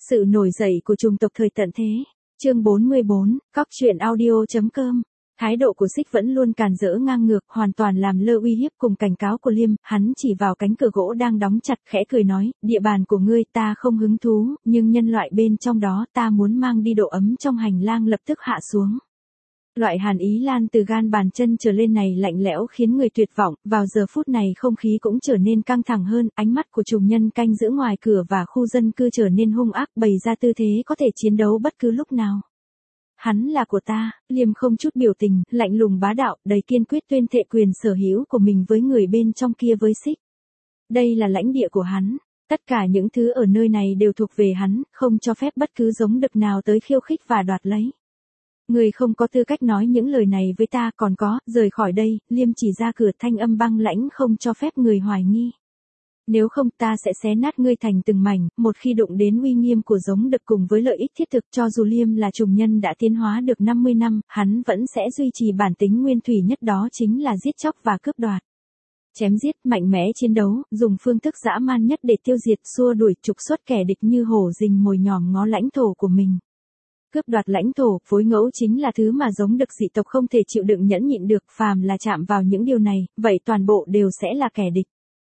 Sự nổi dậy của chủng tộc thời tận thế. Chương 44, cóc-truyện-audio.com. Thái độ của Xích vẫn luôn càn rỡ ngang ngược, hoàn toàn làm lơ uy hiếp cùng cảnh cáo của Liêm, hắn chỉ vào cánh cửa gỗ đang đóng chặt, khẽ cười nói, địa bàn của ngươi ta không hứng thú, nhưng nhân loại bên trong đó ta muốn mang đi độ ấm trong hành lang lập tức hạ xuống. Loại hàn ý lan từ gan bàn chân trở lên này lạnh lẽo khiến người tuyệt vọng, vào giờ phút này không khí cũng trở nên căng thẳng hơn, ánh mắt của trùng nhân canh giữ ngoài cửa và khu dân cư trở nên hung ác, bày ra tư thế có thể chiến đấu bất cứ lúc nào. Hắn là của ta, Liêm không chút biểu tình, lạnh lùng bá đạo, đầy kiên quyết tuyên thệ quyền sở hữu của mình với người bên trong kia với Xích. Đây là lãnh địa của hắn, tất cả những thứ ở nơi này đều thuộc về hắn, không cho phép bất cứ giống đực nào tới khiêu khích và đoạt lấy. Người không có tư cách nói những lời này với ta, còn có, rời khỏi đây, Liêm chỉ ra cửa, thanh âm băng lãnh không cho phép người hoài nghi. Nếu không ta sẽ xé nát ngươi thành từng mảnh, một khi đụng đến uy nghiêm của giống đực cùng với lợi ích thiết thực, cho dù Liêm là trùng nhân đã tiến hóa được 50 năm, hắn vẫn sẽ duy trì bản tính nguyên thủy nhất, đó chính là giết chóc và cướp đoạt. Chém giết, mạnh mẽ chiến đấu, dùng phương thức dã man nhất để tiêu diệt, xua đuổi, trục xuất kẻ địch như hổ rình mồi nhòm ngó lãnh thổ của mình. Cướp đoạt lãnh thổ, phối ngẫu chính là thứ mà giống đực dị tộc không thể chịu đựng nhẫn nhịn được, phàm là chạm vào những điều này, vậy toàn bộ đều sẽ là kẻ địch.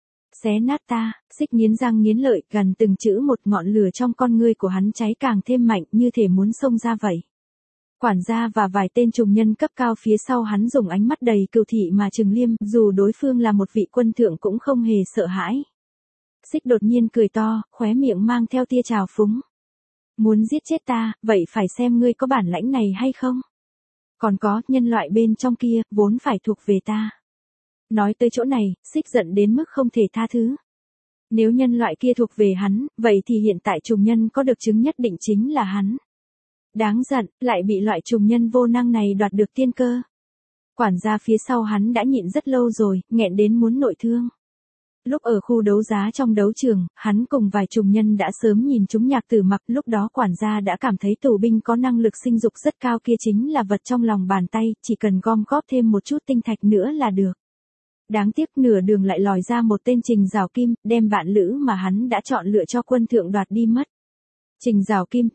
Xé nát ta, Xích nghiến răng nghiến lợi, gần từng chữ một, ngọn lửa trong con ngươi của hắn cháy càng thêm mạnh, như thể muốn xông ra vậy. Quản gia và vài tên trùng nhân cấp cao phía sau hắn dùng ánh mắt đầy cừu thị mà trừng Liêm, dù đối phương là một vị quân thượng cũng không hề sợ hãi. Xích đột nhiên cười to, khóe miệng mang theo tia trào phúng. Muốn giết chết ta, vậy phải xem ngươi có bản lãnh này hay không? Còn có, nhân loại bên trong kia, vốn phải thuộc về ta. Nói tới chỗ này, Xích giận đến mức không thể tha thứ. Nếu nhân loại kia thuộc về hắn, vậy thì hiện tại trùng nhân có được chứng nhất định chính là hắn. Đáng giận, lại bị loại trùng nhân vô năng này đoạt được tiên cơ. Quản gia phía sau hắn đã nhịn rất lâu rồi, nghẹn đến muốn nội thương. Lúc ở khu đấu giá trong đấu trường, hắn cùng vài trùng nhân đã sớm nhìn chúng Nhạc Tử Mặc, lúc đó quản gia đã cảm thấy tù binh có năng lực sinh dục rất cao kia chính là vật trong lòng bàn tay, chỉ cần gom góp thêm một chút tinh thạch nữa là được. Đáng tiếc nửa đường lại lòi ra một tên Trình Giảo Kim, đem bạn lữ mà hắn đã chọn lựa cho quân thượng đoạt đi mất. Trình Giảo Kim,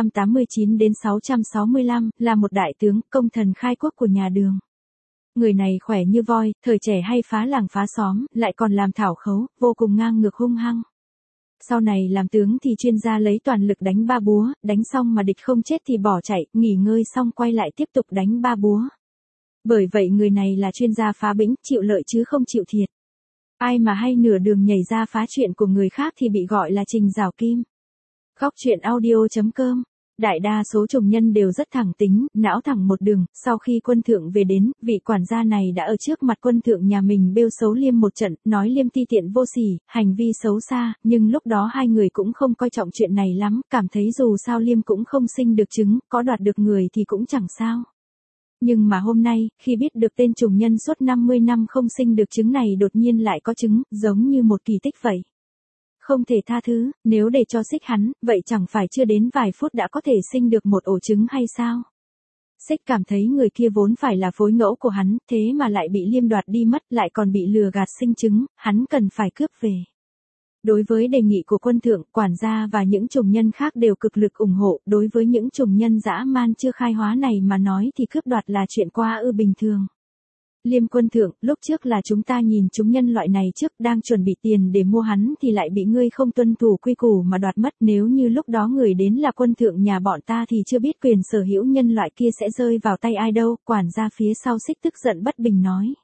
589 đến 665, là một đại tướng, công thần khai quốc của nhà Đường. Người này khỏe như voi, thời trẻ hay phá làng phá xóm, lại còn làm thảo khấu, vô cùng ngang ngược hung hăng. Sau này làm tướng thì chuyên gia lấy toàn lực đánh ba búa, đánh xong mà địch không chết thì bỏ chạy, nghỉ ngơi xong quay lại tiếp tục đánh ba búa. Bởi vậy người này là chuyên gia phá bĩnh, chịu lợi chứ không chịu thiệt. Ai mà hay nửa đường nhảy ra phá chuyện của người khác thì bị gọi là Trình Giảo Kim. cóc-truyện-audio.com. Đại đa số trùng nhân đều rất thẳng tính, não thẳng một đường, sau khi quân thượng về đến, vị quản gia này đã ở trước mặt quân thượng nhà mình bêu xấu Liêm một trận, nói Liêm ti tiện vô sỉ, hành vi xấu xa, nhưng lúc đó hai người cũng không coi trọng chuyện này lắm, cảm thấy dù sao Liêm cũng không sinh được trứng, có đoạt được người thì cũng chẳng sao. Nhưng mà hôm nay, khi biết được tên trùng nhân suốt 50 năm không sinh được trứng này đột nhiên lại có trứng, giống như một kỳ tích vậy. Không thể tha thứ, nếu để cho Xích hắn, vậy chẳng phải chưa đến vài phút đã có thể sinh được một ổ trứng hay sao? Xích cảm thấy người kia vốn phải là phối ngẫu của hắn, thế mà lại bị Liêm đoạt đi mất, lại còn bị lừa gạt sinh trứng, hắn cần phải cướp về. Đối với đề nghị của quân thượng, quản gia và những trùng nhân khác đều cực lực ủng hộ, đối với những trùng nhân dã man chưa khai hóa này mà nói thì cướp đoạt là chuyện qua ư bình thường. Liêm quân thượng, lúc trước là chúng ta nhìn chúng nhân loại này trước, đang chuẩn bị tiền để mua hắn thì lại bị ngươi không tuân thủ quy củ mà đoạt mất, nếu như lúc đó người đến là quân thượng nhà bọn ta thì chưa biết quyền sở hữu nhân loại kia sẽ rơi vào tay ai đâu, quản gia phía sau Xích tức giận bất bình nói.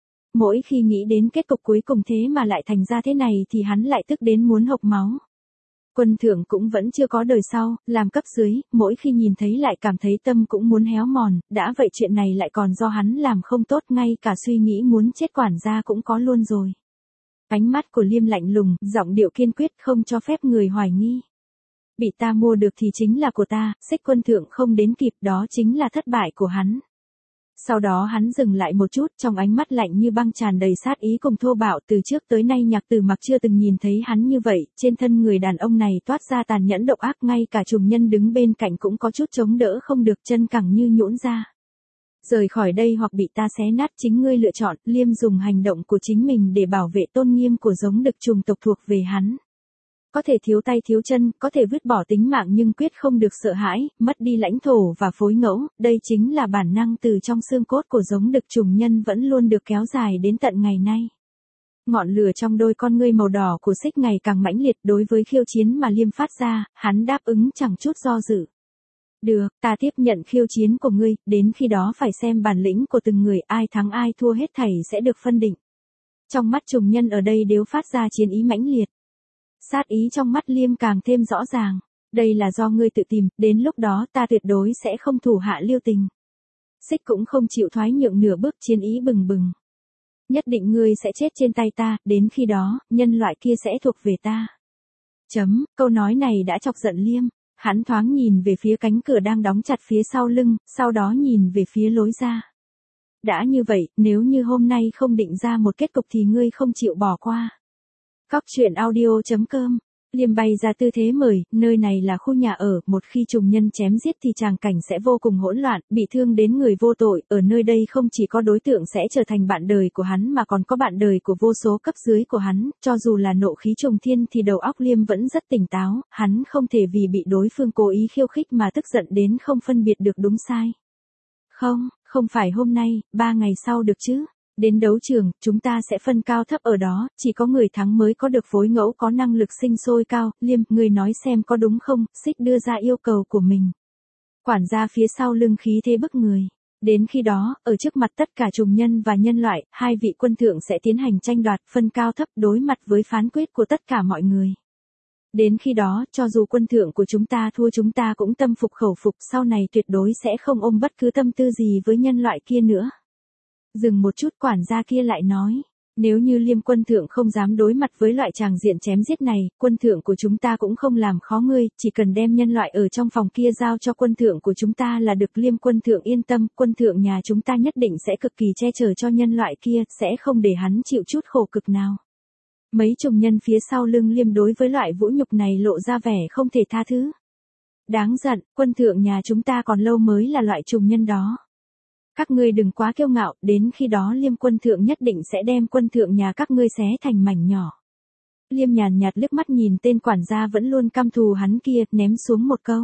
Mỗi khi nghĩ đến kết cục cuối cùng thế mà lại thành ra thế này thì hắn lại tức đến muốn hộc máu. Quân thượng cũng vẫn chưa có đời sau, làm cấp dưới, mỗi khi nhìn thấy lại cảm thấy tâm cũng muốn héo mòn, đã vậy chuyện này lại còn do hắn làm không tốt, ngay cả suy nghĩ muốn chết quản gia cũng có luôn rồi. Ánh mắt của Liêm lạnh lùng, giọng điệu kiên quyết không cho phép người hoài nghi. Bị ta mua được thì chính là của ta, Xích quân thượng không đến kịp, đó chính là thất bại của hắn. Sau đó hắn dừng lại một chút, trong ánh mắt lạnh như băng tràn đầy sát ý cùng thô bạo, từ trước tới nay Nhạc Tử Mặc chưa từng nhìn thấy hắn như vậy, trên thân người đàn ông này toát ra tàn nhẫn độc ác, ngay cả trùng nhân đứng bên cạnh cũng có chút chống đỡ không được, chân cẳng như nhũn ra. Rời khỏi đây hoặc bị ta xé nát, chính ngươi lựa chọn. Liêm dùng hành động của chính mình để bảo vệ tôn nghiêm của giống đực trùng tộc thuộc về hắn. Có thể thiếu tay thiếu chân, có thể vứt bỏ tính mạng nhưng quyết không được sợ hãi, mất đi lãnh thổ và phối ngẫu, đây chính là bản năng từ trong xương cốt của giống đực trùng nhân vẫn luôn được kéo dài đến tận ngày nay. Ngọn lửa trong đôi con ngươi màu đỏ của Xích ngày càng mãnh liệt đối với khiêu chiến mà Liêm phát ra, hắn đáp ứng chẳng chút do dự. Được, ta tiếp nhận khiêu chiến của ngươi, đến khi đó phải xem bản lĩnh của từng người, ai thắng ai thua hết thảy sẽ được phân định. Trong mắt trùng nhân ở đây đều phát ra chiến ý mãnh liệt. Sát ý trong mắt Liêm càng thêm rõ ràng. Đây là do ngươi tự tìm, đến lúc đó ta tuyệt đối sẽ không thủ hạ lưu tình. Xích cũng không chịu thoái nhượng nửa bước, chiến ý bừng bừng. Nhất định ngươi sẽ chết trên tay ta, đến khi đó, nhân loại kia sẽ thuộc về ta. Câu nói này đã chọc giận Liêm. Hắn thoáng nhìn về phía cánh cửa đang đóng chặt phía sau lưng, sau đó nhìn về phía lối ra. Đã như vậy, nếu như hôm nay không định ra một kết cục thì ngươi không chịu bỏ qua. Cóc truyện audio.com. Liêm bày ra tư thế mời, nơi này là khu nhà ở, một khi trùng nhân chém giết thì tràng cảnh sẽ vô cùng hỗn loạn, bị thương đến người vô tội, ở nơi đây không chỉ có đối tượng sẽ trở thành bạn đời của hắn mà còn có bạn đời của vô số cấp dưới của hắn, cho dù là nộ khí trùng thiên thì đầu óc Liêm vẫn rất tỉnh táo, hắn không thể vì bị đối phương cố ý khiêu khích mà tức giận đến không phân biệt được đúng sai. Không phải hôm nay, 3 ngày sau được chứ. Đến đấu trường, chúng ta sẽ phân cao thấp ở đó, chỉ có người thắng mới có được phối ngẫu có năng lực sinh sôi cao. Liêm, người nói xem có đúng không? Xích đưa ra yêu cầu của mình. Quản gia phía sau lưng khí thế bức người. Đến khi đó, ở trước mặt tất cả trùng nhân và nhân loại, hai vị quân thượng sẽ tiến hành tranh đoạt phân cao thấp đối mặt với phán quyết của tất cả mọi người. Đến khi đó, cho dù quân thượng của chúng ta thua chúng ta cũng tâm phục khẩu phục, sau này tuyệt đối sẽ không ôm bất cứ tâm tư gì với nhân loại kia nữa. Dừng một chút, quản gia kia lại nói, nếu như Liêm quân thượng không dám đối mặt với loại tràng diện chém giết này, quân thượng của chúng ta cũng không làm khó ngươi, chỉ cần đem nhân loại ở trong phòng kia giao cho quân thượng của chúng ta là được. Liêm quân thượng yên tâm, quân thượng nhà chúng ta nhất định sẽ cực kỳ che chở cho nhân loại kia, sẽ không để hắn chịu chút khổ cực nào. Mấy trùng nhân phía sau lưng Liêm đối với loại vũ nhục này lộ ra vẻ không thể tha thứ. Đáng giận, quân thượng nhà chúng ta còn lâu mới là loại trùng nhân đó. Các ngươi đừng quá kiêu ngạo, đến khi đó Liêm quân thượng nhất định sẽ đem quân thượng nhà các ngươi xé thành mảnh nhỏ. Liêm nhàn nhạt liếc mắt nhìn tên quản gia vẫn luôn căm thù hắn kia, ném xuống một câu.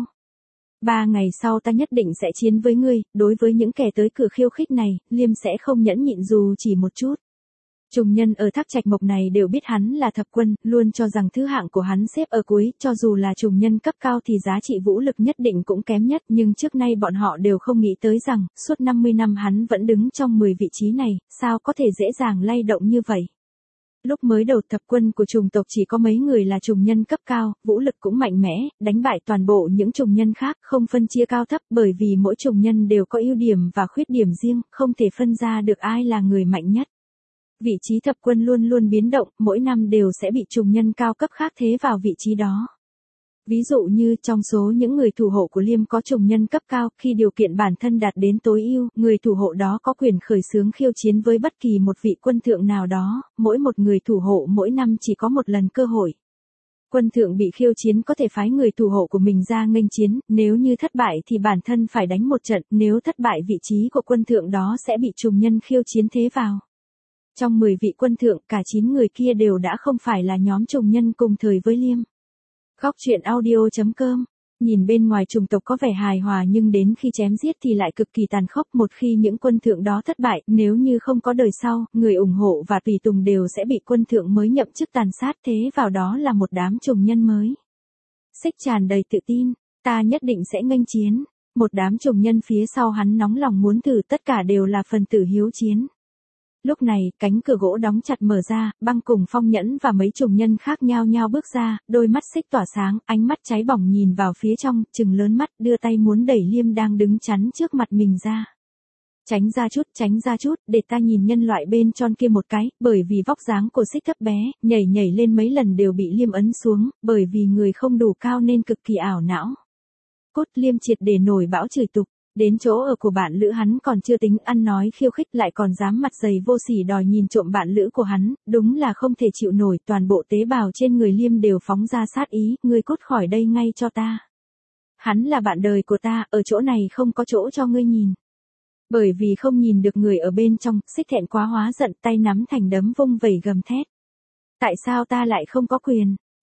3 ngày sau ta nhất định sẽ chiến với ngươi, đối với những kẻ tới cửa khiêu khích này, Liêm sẽ không nhẫn nhịn dù chỉ một chút. Trùng nhân ở Thác Trạch Mộc này đều biết hắn là thập quân, luôn cho rằng thứ hạng của hắn xếp ở cuối, cho dù là trùng nhân cấp cao thì giá trị vũ lực nhất định cũng kém nhất, nhưng trước nay bọn họ đều không nghĩ tới rằng, suốt 50 năm hắn vẫn đứng trong 10 vị trí này, sao có thể dễ dàng lay động như vậy. Lúc mới đầu thập quân của trùng tộc chỉ có mấy người là trùng nhân cấp cao, vũ lực cũng mạnh mẽ, đánh bại toàn bộ những trùng nhân khác, không phân chia cao thấp, bởi vì mỗi trùng nhân đều có ưu điểm và khuyết điểm riêng, không thể phân ra được ai là người mạnh nhất. Vị trí thập quân luôn luôn biến động, mỗi năm đều sẽ bị trùng nhân cao cấp khác thế vào vị trí đó. Ví dụ như trong số những người thủ hộ của Liêm có trùng nhân cấp cao, khi điều kiện bản thân đạt đến tối ưu, người thủ hộ đó có quyền khởi xướng khiêu chiến với bất kỳ một vị quân thượng nào đó, mỗi một người thủ hộ mỗi năm chỉ có một lần cơ hội. Quân thượng bị khiêu chiến có thể phái người thủ hộ của mình ra nghênh chiến, nếu như thất bại thì bản thân phải đánh một trận, nếu thất bại vị trí của quân thượng đó sẽ bị trùng nhân khiêu chiến thế vào. Trong 10 vị quân thượng, cả 9 người kia đều đã không phải là nhóm trùng nhân cùng thời với Liêm. Góc truyện audio.com. Nhìn bên ngoài trùng tộc có vẻ hài hòa nhưng đến khi chém giết thì lại cực kỳ tàn khốc. Một khi những quân thượng đó thất bại, nếu như không có đời sau, người ủng hộ và tùy tùng đều sẽ bị quân thượng mới nhậm chức tàn sát, thế vào đó là một đám trùng nhân mới. Xích tràn đầy tự tin, ta nhất định sẽ nghênh chiến. Một đám trùng nhân phía sau hắn nóng lòng muốn thử, tất cả đều là phần tử hiếu chiến. Lúc này, cánh cửa gỗ đóng chặt mở ra, Băng cùng Phong Nhẫn và mấy trùng nhân khác nhao nhao bước ra, đôi mắt Xích tỏa sáng, ánh mắt cháy bỏng nhìn vào phía trong, trừng lớn mắt, đưa tay muốn đẩy Liêm đang đứng chắn trước mặt mình ra. Tránh ra chút, để ta nhìn nhân loại bên tròn kia một cái, bởi vì vóc dáng của Xích thấp bé, nhảy lên mấy lần đều bị Liêm ấn xuống, bởi vì người không đủ cao nên cực kỳ ảo não. Cốt Liêm triệt để nổi bão chửi tục. Đến chỗ ở của bạn lữ hắn còn chưa tính ăn nói khiêu khích lại còn dám mặt dày vô sỉ đòi nhìn trộm bạn lữ của hắn, đúng là không thể chịu nổi, toàn bộ tế bào trên người Liêm đều phóng ra sát ý, ngươi cút khỏi đây ngay cho ta. Hắn là bạn đời của ta, ở chỗ này không có chỗ cho ngươi nhìn. Bởi vì không nhìn được người ở bên trong, Xích thẹn quá hóa giận, tay nắm thành đấm vung vẩy gầm thét. Tại sao ta lại không có quyền?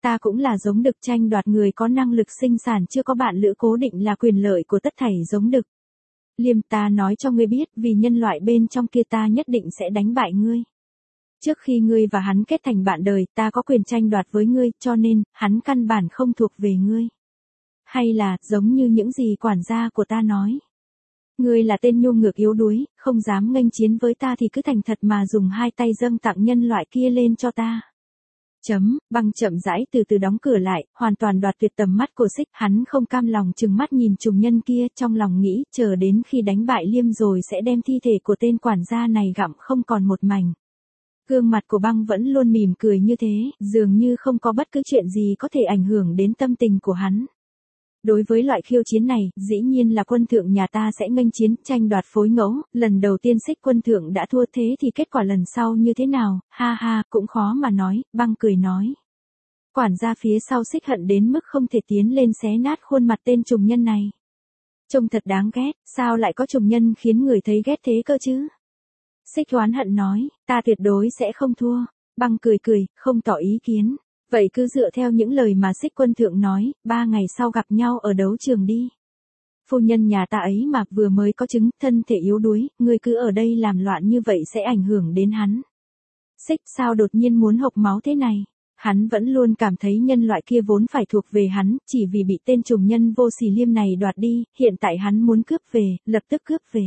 ta cũng là giống đực, tranh đoạt người có năng lực sinh sản chưa có bạn lữ cố định là quyền lợi của tất thảy giống đực. Liêm, ta nói cho ngươi biết, vì nhân loại bên trong kia ta nhất định sẽ đánh bại ngươi. Trước khi ngươi và hắn kết thành bạn đời, ta có quyền tranh đoạt với ngươi, cho nên, hắn căn bản không thuộc về ngươi. Hay là, giống như những gì quản gia của ta nói. Ngươi là tên nhu ngược yếu đuối, không dám nghênh chiến với ta thì cứ thành thật mà dùng hai tay dâng tặng nhân loại kia lên cho ta. Băng chậm rãi từ từ đóng cửa lại, hoàn toàn đoạt tuyệt tầm mắt của Xích, hắn không cam lòng trừng mắt nhìn trùng nhân kia, trong lòng nghĩ, chờ đến khi đánh bại Liêm rồi sẽ đem thi thể của tên quản gia này gặm không còn một mảnh. Gương mặt của Băng vẫn luôn mỉm cười như thế, dường như không có bất cứ chuyện gì có thể ảnh hưởng đến tâm tình của hắn. Đối với loại khiêu chiến này, dĩ nhiên là quân thượng nhà ta sẽ nghênh chiến, tranh đoạt phối ngẫu, lần đầu tiên Xích quân thượng đã thua, thế thì kết quả lần sau như thế nào, ha ha, cũng khó mà nói, Băng cười nói. Quản gia phía sau Xích hận đến mức không thể tiến lên xé nát khuôn mặt tên trùng nhân này. Trông thật đáng ghét, sao lại có trùng nhân khiến người thấy ghét thế cơ chứ? Xích oán hận nói, ta tuyệt đối sẽ không thua. Băng cười cười, không tỏ ý kiến. Vậy cứ dựa theo những lời mà Xích quân thượng nói, 3 ngày sau gặp nhau ở đấu trường đi. Phu nhân nhà ta ấy mà vừa mới có chứng, thân thể yếu đuối, ngươi cứ ở đây làm loạn như vậy sẽ ảnh hưởng đến hắn. Xích sao đột nhiên muốn hộc máu thế này? Hắn vẫn luôn cảm thấy nhân loại kia vốn phải thuộc về hắn, chỉ vì bị tên trùng nhân vô sỉ Liêm này đoạt đi, hiện tại hắn muốn cướp về, lập tức cướp về.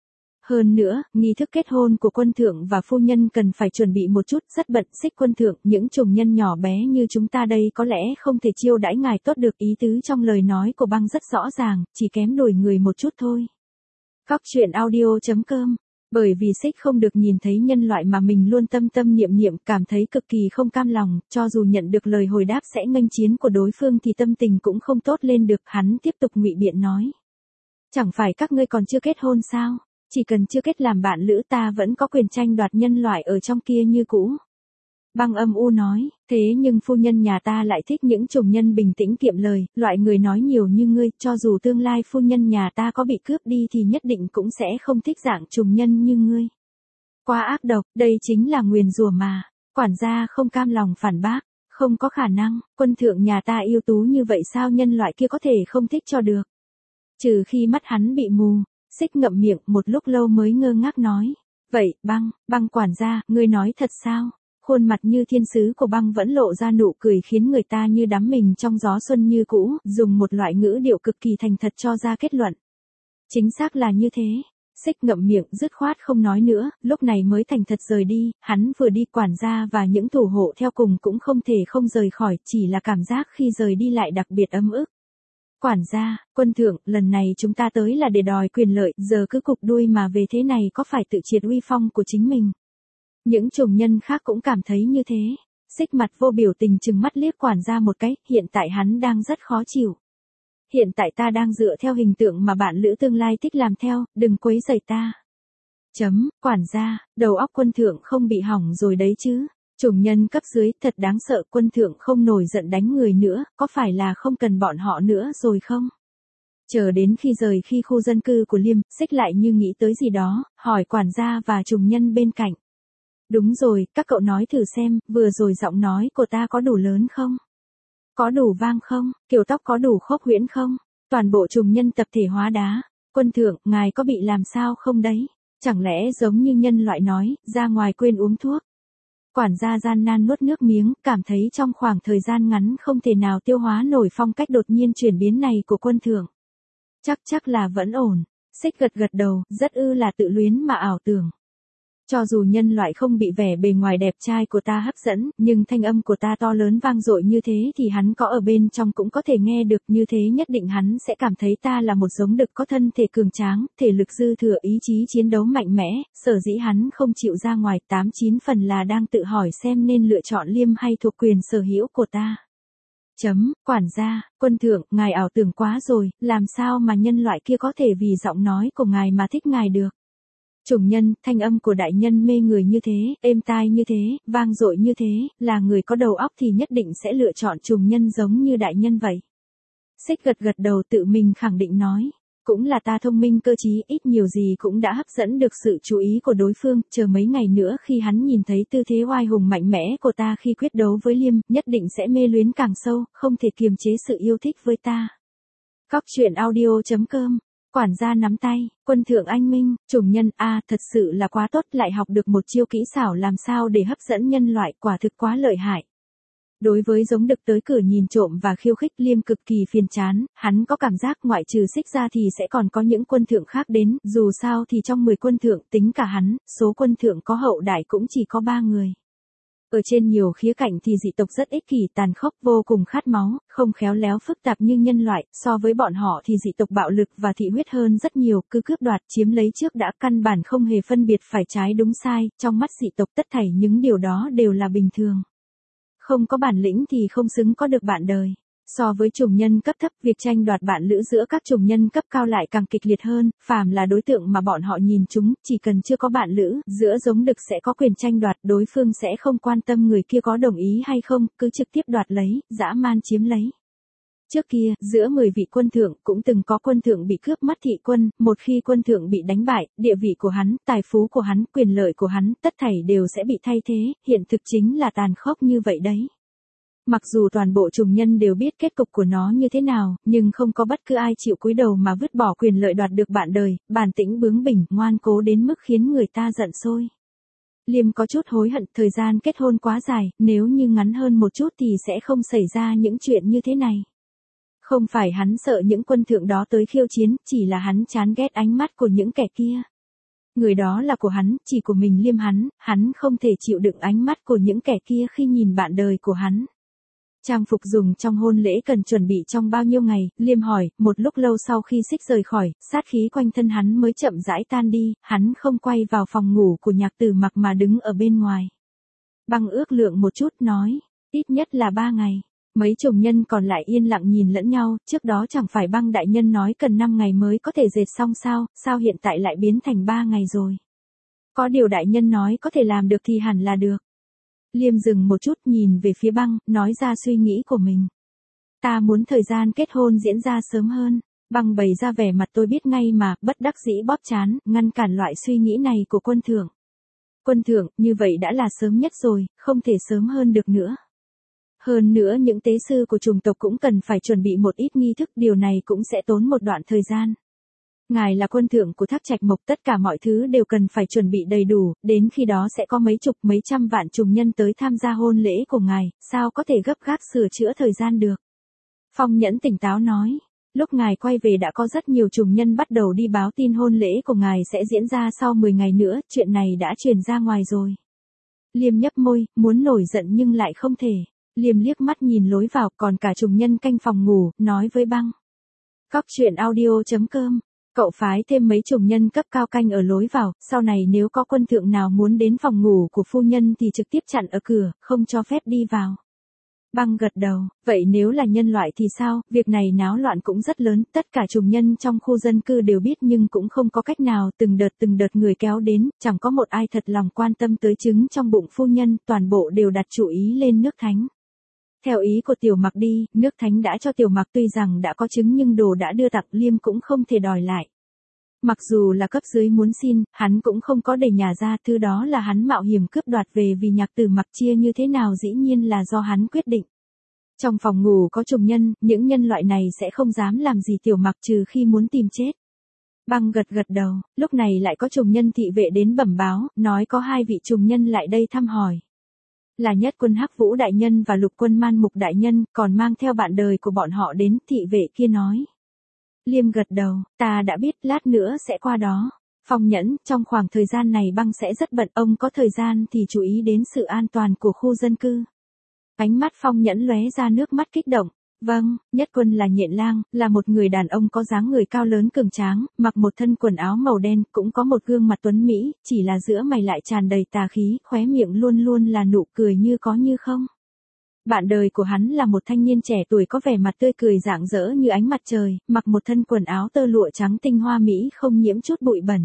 Hơn nữa, nghi thức kết hôn của quân thượng và phu nhân cần phải chuẩn bị một chút, rất bận. Xích quân thượng, những trùng nhân nhỏ bé như chúng ta đây có lẽ không thể chiêu đãi ngài tốt được, ý tứ trong lời nói của Băng rất rõ ràng, chỉ kém đổi người một chút thôi. Góc truyện audio.com. Bởi vì Xích không được nhìn thấy nhân loại mà mình luôn tâm tâm niệm niệm, cảm thấy cực kỳ không cam lòng, cho dù nhận được lời hồi đáp sẽ nghênh chiến của đối phương thì tâm tình cũng không tốt lên được, hắn tiếp tục ngụy biện nói. Chẳng phải các ngươi còn chưa kết hôn sao? Chỉ cần chưa kết làm bạn lữ ta vẫn có quyền tranh đoạt nhân loại ở trong kia như cũ. Băng âm u nói, thế nhưng phu nhân nhà ta lại thích những trùng nhân bình tĩnh kiệm lời, loại người nói nhiều như ngươi, cho dù tương lai phu nhân nhà ta có bị cướp đi thì nhất định cũng sẽ không thích dạng trùng nhân như ngươi. Quá ác độc, đây chính là nguyền rủa mà. Quản gia không cam lòng phản bác, không có khả năng, quân thượng nhà ta ưu tú như vậy sao nhân loại kia có thể không thích cho được. Trừ khi mắt hắn bị mù. Xích ngậm miệng một lúc lâu mới ngơ ngác nói. Vậy, Băng quản gia, ngươi nói thật sao? Khuôn mặt như thiên sứ của Băng vẫn lộ ra nụ cười khiến người ta như đắm mình trong gió xuân như cũ, dùng một loại ngữ điệu cực kỳ thành thật cho ra kết luận. Chính xác là như thế. Xích ngậm miệng dứt khoát không nói nữa, lúc này mới thành thật rời đi, hắn vừa đi quản gia và những thủ hộ theo cùng cũng không thể không rời khỏi, chỉ là cảm giác khi rời đi lại đặc biệt ấm ức. Quản gia, quân thượng, lần này chúng ta tới là để đòi quyền lợi, giờ cứ cụp đuôi mà về thế này có phải tự triệt uy phong của chính mình. Những trùng nhân khác cũng cảm thấy như thế. Xích mặt vô biểu tình trừng mắt liếc quản gia một cái, hiện tại hắn đang rất khó chịu. Hiện tại ta đang dựa theo hình tượng mà bạn lữ tương lai thích làm theo, đừng quấy rầy ta. Quản gia, đầu óc quân thượng không bị hỏng rồi đấy chứ. Trùng nhân cấp dưới thật đáng sợ, quân thượng không nổi giận đánh người nữa, có phải là không cần bọn họ nữa rồi không? Chờ đến khi rời khu dân cư của Liêm, Xích lại như nghĩ tới gì đó, hỏi quản gia và trùng nhân bên cạnh. Đúng rồi, các cậu nói thử xem, vừa rồi giọng nói của ta có đủ lớn không? Có đủ vang không? Kiểu tóc có đủ khốc huyễn không? Toàn bộ trùng nhân tập thể hóa đá. Quân thượng, ngài có bị làm sao không đấy? Chẳng lẽ giống như nhân loại nói, ra ngoài quên uống thuốc? Quản gia gian nan nuốt nước miếng, cảm thấy trong khoảng thời gian ngắn không thể nào tiêu hóa nổi phong cách đột nhiên chuyển biến này của quân thượng. Chắc là vẫn ổn. Xích gật đầu, rất là tự luyến mà ảo tưởng. Cho dù nhân loại không bị vẻ bề ngoài đẹp trai của ta hấp dẫn, nhưng thanh âm của ta to lớn vang dội như thế thì hắn có ở bên trong cũng có thể nghe được, như thế nhất định hắn sẽ cảm thấy ta là một giống đực có thân thể cường tráng, thể lực dư thừa, ý chí chiến đấu mạnh mẽ, sở dĩ hắn không chịu ra ngoài, 8-9 phần là đang tự hỏi xem nên lựa chọn Liêm hay thuộc quyền sở hữu của ta. Quản gia, quân thượng, ngài ảo tưởng quá rồi, làm sao mà nhân loại kia có thể vì giọng nói của ngài mà thích ngài được. Trùng nhân, thanh âm của đại nhân mê người như thế, êm tai như thế, vang dội như thế, là người có đầu óc thì nhất định sẽ lựa chọn trùng nhân giống như đại nhân vậy. Xích gật đầu tự mình khẳng định nói. Cũng là ta thông minh cơ trí, ít nhiều gì cũng đã hấp dẫn được sự chú ý của đối phương, chờ mấy ngày nữa khi hắn nhìn thấy tư thế oai hùng mạnh mẽ của ta khi quyết đấu với Liêm, nhất định sẽ mê luyến càng sâu, không thể kiềm chế sự yêu thích với ta. Cóc truyện audio.com. Quản gia nắm tay, quân thượng anh minh, trùng nhân, thật sự là quá tốt, lại học được một chiêu kỹ xảo làm sao để hấp dẫn nhân loại, quả thực quá lợi hại. Đối với giống đực tới cửa nhìn trộm và khiêu khích, Liêm cực kỳ phiền chán, hắn có cảm giác ngoại trừ Xích ra thì sẽ còn có những quân thượng khác đến, dù sao thì trong 10 quân thượng tính cả hắn, số quân thượng có hậu đại cũng chỉ có 3 người. Ở trên nhiều khía cạnh thì dị tộc rất ích kỷ, tàn khốc, vô cùng khát máu, không khéo léo phức tạp như nhân loại, so với bọn họ thì dị tộc bạo lực và thị huyết hơn rất nhiều, cứ cướp đoạt, chiếm lấy trước đã, căn bản không hề phân biệt phải trái đúng sai, trong mắt dị tộc tất thảy những điều đó đều là bình thường. Không có bản lĩnh thì không xứng có được bạn đời. So với chủng nhân cấp thấp, việc tranh đoạt bạn lữ giữa các chủng nhân cấp cao lại càng kịch liệt hơn, phàm là đối tượng mà bọn họ nhìn chúng, chỉ cần chưa có bạn lữ, giữa giống đực sẽ có quyền tranh đoạt, đối phương sẽ không quan tâm người kia có đồng ý hay không, cứ trực tiếp đoạt lấy, dã man chiếm lấy. Trước kia, giữa 10 vị quân thượng, cũng từng có quân thượng bị cướp mất thị quân, một khi quân thượng bị đánh bại, địa vị của hắn, tài phú của hắn, quyền lợi của hắn, tất thảy đều sẽ bị thay thế, hiện thực chính là tàn khốc như vậy đấy. Mặc dù toàn bộ chủng nhân đều biết kết cục của nó như thế nào, nhưng không có bất cứ ai chịu cúi đầu mà vứt bỏ quyền lợi đoạt được bạn đời, bản tĩnh bướng bỉnh, ngoan cố đến mức khiến người ta giận sôi. Liêm có chút hối hận, thời gian kết hôn quá dài, nếu như ngắn hơn một chút thì sẽ không xảy ra những chuyện như thế này. Không phải hắn sợ những quân thượng đó tới khiêu chiến, chỉ là hắn chán ghét ánh mắt của những kẻ kia. Người đó là của hắn, chỉ của mình Liêm hắn không thể chịu đựng ánh mắt của những kẻ kia khi nhìn bạn đời của hắn. Trang phục dùng trong hôn lễ cần chuẩn bị trong bao nhiêu ngày, Liêm hỏi, một lúc lâu sau khi Xích rời khỏi, sát khí quanh thân hắn mới chậm rãi tan đi, hắn không quay vào phòng ngủ của Nhạc Tử Mặc mà đứng ở bên ngoài. Băng ước lượng một chút nói, ít nhất là 3 ngày. Mấy chủng nhân còn lại yên lặng nhìn lẫn nhau, trước đó chẳng phải Băng đại nhân nói cần 5 ngày mới có thể dệt xong sao hiện tại lại biến thành 3 ngày rồi. Có điều đại nhân nói có thể làm được thì hẳn là được. Liêm dừng một chút nhìn về phía Băng, nói ra suy nghĩ của mình. Ta muốn thời gian kết hôn diễn ra sớm hơn. Băng bày ra vẻ mặt tôi biết ngay mà, bất đắc dĩ bóp trán, ngăn cản loại suy nghĩ này của quân thượng. Quân thượng, như vậy đã là sớm nhất rồi, không thể sớm hơn được nữa. Hơn nữa những tế sư của chủng tộc cũng cần phải chuẩn bị một ít nghi thức, điều này cũng sẽ tốn một đoạn thời gian. Ngài là quân thượng của Thác Trạch Mộc, tất cả mọi thứ đều cần phải chuẩn bị đầy đủ, đến khi đó sẽ có mấy chục mấy trăm vạn chủng nhân tới tham gia hôn lễ của ngài, sao có thể gấp gáp sửa chữa thời gian được. Phong Nhẫn tỉnh táo nói, lúc ngài quay về đã có rất nhiều chủng nhân bắt đầu đi báo tin hôn lễ của ngài sẽ diễn ra sau 10 ngày nữa, chuyện này đã truyền ra ngoài rồi. Liêm nhấp môi, muốn nổi giận nhưng lại không thể. Liêm liếc mắt nhìn lối vào, còn cả chủng nhân canh phòng ngủ, nói với Băng. Cóc truyện audio.com. Cậu phái thêm mấy chủng nhân cấp cao canh ở lối vào, sau này nếu có quân thượng nào muốn đến phòng ngủ của phu nhân thì trực tiếp chặn ở cửa, không cho phép đi vào. Băng gật đầu, vậy nếu là nhân loại thì sao, việc này náo loạn cũng rất lớn, tất cả chủng nhân trong khu dân cư đều biết nhưng cũng không có cách nào, từng đợt người kéo đến, chẳng có một ai thật lòng quan tâm tới trứng trong bụng phu nhân, toàn bộ đều đặt chủ ý lên nước thánh. Theo ý của Tiểu Mặc đi, nước thánh đã cho Tiểu Mặc tuy rằng đã có trứng nhưng đồ đã đưa tặng, Liêm cũng không thể đòi lại. Mặc dù là cấp dưới muốn xin, hắn cũng không có để nhà ra, thứ đó là hắn mạo hiểm cướp đoạt về vì Nhạc Tử Mặc chia như thế nào dĩ nhiên là do hắn quyết định. Trong phòng ngủ có chủng nhân, những nhân loại này sẽ không dám làm gì Tiểu Mặc trừ khi muốn tìm chết. Băng gật đầu, lúc này lại có chủng nhân thị vệ đến bẩm báo, nói có 2 vị chủng nhân lại đây thăm hỏi. Là Nhất Quân Hắc Vũ đại nhân và Lục Quân Man Mục đại nhân, còn mang theo bạn đời của bọn họ đến, thị vệ kia nói. Liêm gật đầu, ta đã biết, lát nữa sẽ qua đó. Phong Nhẫn, trong khoảng thời gian này Băng sẽ rất bận, ông có thời gian thì chú ý đến sự an toàn của khu dân cư. Ánh mắt Phong Nhẫn lóe ra nước mắt kích động. Vâng, Nhất Quân là nhện lang, là một người đàn ông có dáng người cao lớn cường tráng, mặc một thân quần áo màu đen, cũng có một gương mặt tuấn mỹ, chỉ là giữa mày lại tràn đầy tà khí, khóe miệng luôn luôn là nụ cười như có như không. Bạn đời của hắn là một thanh niên trẻ tuổi có vẻ mặt tươi cười rạng rỡ như ánh mặt trời, mặc một thân quần áo tơ lụa trắng tinh hoa mỹ không nhiễm chút bụi bẩn.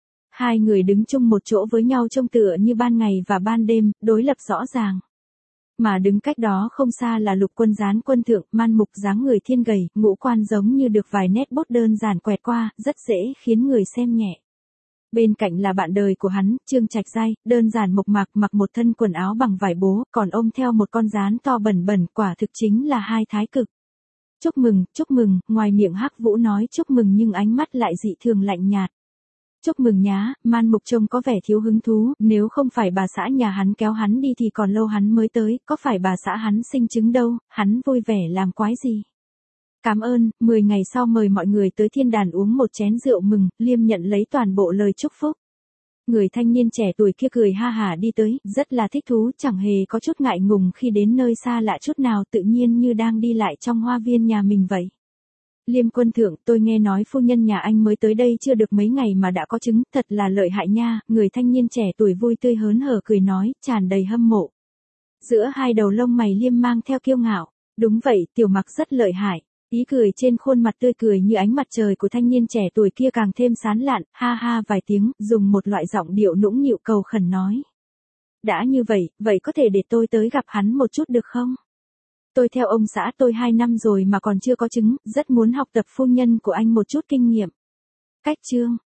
2 người đứng chung một chỗ với nhau trông tựa như ban ngày và ban đêm, đối lập rõ ràng. Mà đứng cách đó không xa là Lục Quân Gián quân thượng, man mục dáng người thiên gầy, ngũ quan giống như được vài nét bút đơn giản quẹt qua, rất dễ khiến người xem nhẹ. Bên cạnh là bạn đời của hắn, Trương Trạch Giai, đơn giản mộc mạc, mặc một thân quần áo bằng vải bố, còn ôm theo một con gián to bẩn bẩn, quả thực chính là hai thái cực. Chúc mừng, ngoài miệng Hắc Vũ nói chúc mừng nhưng ánh mắt lại dị thường lạnh nhạt. Chúc mừng nhá, man mục trông có vẻ thiếu hứng thú, nếu không phải bà xã nhà hắn kéo hắn đi thì còn lâu hắn mới tới, có phải bà xã hắn sinh chứng đâu, hắn vui vẻ làm quái gì. Cảm ơn, 10 ngày sau mời mọi người tới thiên đàn uống một chén rượu mừng, Liêm nhận lấy toàn bộ lời chúc phúc. Người thanh niên trẻ tuổi kia cười ha hả đi tới, rất là thích thú, chẳng hề có chút ngại ngùng khi đến nơi xa lạ chút nào, tự nhiên như đang đi lại trong hoa viên nhà mình vậy. Liêm quân thượng, tôi nghe nói phu nhân nhà anh mới tới đây chưa được mấy ngày mà đã có chứng, thật là lợi hại nha, người thanh niên trẻ tuổi vui tươi hớn hở cười nói, tràn đầy hâm mộ. Giữa hai đầu lông mày Liêm mang theo kiêu ngạo, đúng vậy, tiểu mặc rất lợi hại. Ý cười trên khuôn mặt tươi cười như ánh mặt trời của thanh niên trẻ tuổi kia càng thêm sán lạn, ha ha vài tiếng, dùng một loại giọng điệu nũng nịu cầu khẩn nói. Đã như vậy, vậy có thể để tôi tới gặp hắn một chút được không? Tôi theo ông xã tôi 2 năm rồi mà còn chưa có chứng, rất muốn học tập phu nhân của anh một chút kinh nghiệm. Cách chương